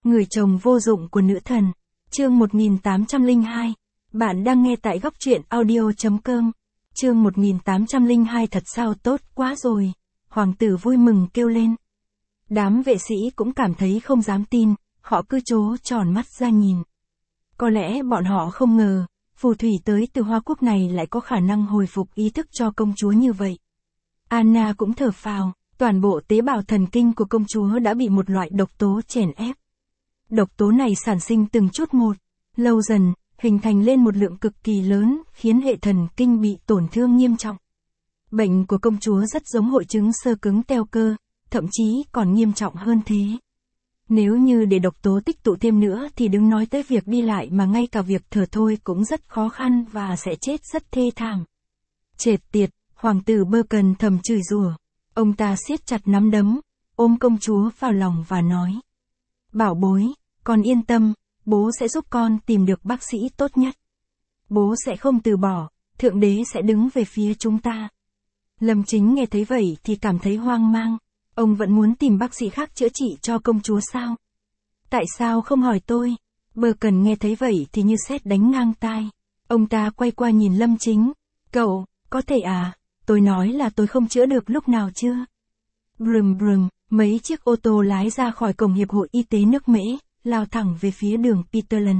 Người chồng vô dụng của nữ thần. Chương 1802. Bạn đang nghe tại góc truyện audio.com. Chương 1802 thật sao tốt quá rồi. Hoàng tử vui mừng kêu lên. Đám vệ sĩ cũng cảm thấy không dám tin, họ cứ trố tròn mắt ra nhìn. Có lẽ bọn họ không ngờ, phù thủy tới từ Hoa Quốc này lại có khả năng hồi phục ý thức cho công chúa như vậy. Anna cũng thở phào, toàn bộ tế bào thần kinh của công chúa đã bị một loại độc tố chèn ép. Độc tố này sản sinh từng chút một, lâu dần, hình thành lên một lượng cực kỳ lớn, khiến hệ thần kinh bị tổn thương nghiêm trọng. Bệnh của công chúa rất giống hội chứng xơ cứng teo cơ, thậm chí còn nghiêm trọng hơn thế. Nếu như để độc tố tích tụ thêm nữa thì đừng nói tới việc đi lại mà ngay cả việc thở thôi cũng rất khó khăn và sẽ chết rất thê thảm. Trệt tiệt, hoàng tử Berken thầm chửi rủa. Ông ta siết chặt nắm đấm, ôm công chúa vào lòng và nói. Bảo bối, con yên tâm, bố sẽ giúp con tìm được bác sĩ tốt nhất. Bố sẽ không từ bỏ, Thượng Đế sẽ đứng về phía chúng ta. Lâm Chính nghe thấy vậy thì cảm thấy hoang mang. Ông vẫn muốn tìm bác sĩ khác chữa trị cho công chúa sao? Tại sao không hỏi tôi? Berken nghe thấy vậy thì như sét đánh ngang tai. Ông ta quay qua nhìn Lâm Chính. Cậu, có thể à? Tôi nói là tôi không chữa được lúc nào chưa? Brum brum, mấy chiếc ô tô lái ra khỏi cổng Hiệp hội Y tế nước Mễ, lao thẳng về phía đường Peterland.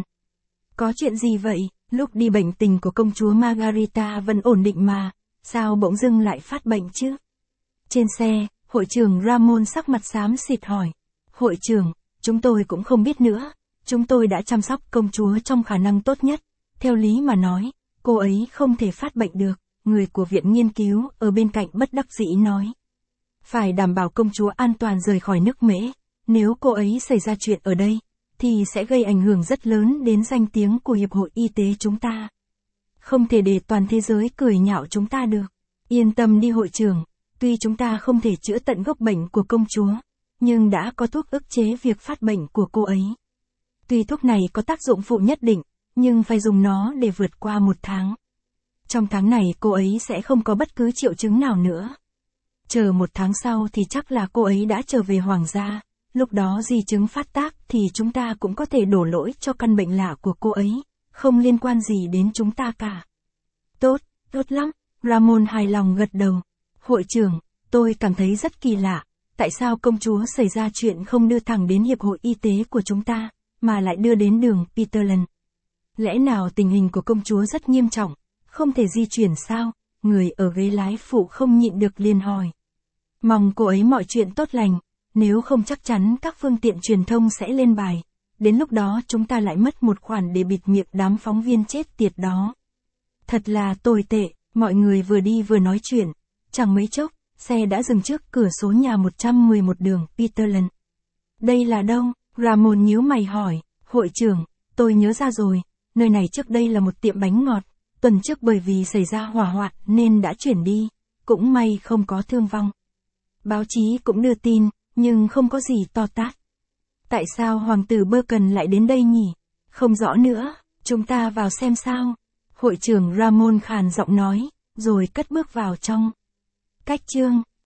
Có chuyện gì vậy? Lúc đi bệnh tình của công chúa Margarita vẫn ổn định mà, sao bỗng dưng lại phát bệnh chứ? Trên xe, hội trưởng Ramon sắc mặt xám xịt hỏi. Hội trưởng, chúng tôi cũng không biết nữa, chúng tôi đã chăm sóc công chúa trong khả năng tốt nhất. Theo lý mà nói, cô ấy không thể phát bệnh được, người của viện nghiên cứu ở bên cạnh bất đắc dĩ nói. Phải đảm bảo công chúa an toàn rời khỏi nước Mễ, nếu cô ấy xảy ra chuyện ở đây, thì sẽ gây ảnh hưởng rất lớn đến danh tiếng của Hiệp hội Y tế chúng ta. Không thể để toàn thế giới cười nhạo chúng ta được. Yên tâm đi hội trưởng, tuy chúng ta không thể chữa tận gốc bệnh của công chúa, nhưng đã có thuốc ức chế việc phát bệnh của cô ấy. Tuy thuốc này có tác dụng phụ nhất định, nhưng phải dùng nó để vượt qua 1 tháng. Trong tháng này cô ấy sẽ không có bất cứ triệu chứng nào nữa. Chờ 1 tháng sau thì chắc là cô ấy đã trở về hoàng gia, lúc đó di chứng phát tác thì chúng ta cũng có thể đổ lỗi cho căn bệnh lạ của cô ấy, không liên quan gì đến chúng ta cả. Tốt, tốt lắm, Ramon hài lòng gật đầu. Hội trưởng, tôi cảm thấy rất kỳ lạ, tại sao công chúa xảy ra chuyện không đưa thẳng đến Hiệp hội Y tế của chúng ta, mà lại đưa đến đường Peterland? Lẽ nào tình hình của công chúa rất nghiêm trọng, không thể di chuyển sao? Người ở ghế lái phụ không nhịn được liền hỏi. Mong cô ấy mọi chuyện tốt lành, nếu không chắc chắn các phương tiện truyền thông sẽ lên bài. Đến lúc đó chúng ta lại mất một khoản để bịt miệng đám phóng viên chết tiệt đó. Thật là tồi tệ, mọi người vừa đi vừa nói chuyện. Chẳng mấy chốc, xe đã dừng trước cửa số nhà 111 đường Peterland. Đây là đâu? Ramon nhíu mày hỏi. Hội trưởng, tôi nhớ ra rồi, nơi này trước đây là một tiệm bánh ngọt. Tuần trước bởi vì xảy ra hỏa hoạn nên đã chuyển đi, cũng may không có thương vong. Báo chí cũng đưa tin, nhưng không có gì to tát. Tại sao hoàng tử Berken lại đến đây nhỉ? Không rõ nữa, chúng ta vào xem sao. Hội trưởng Ramon khàn giọng nói, rồi cất bước vào trong. Cách chương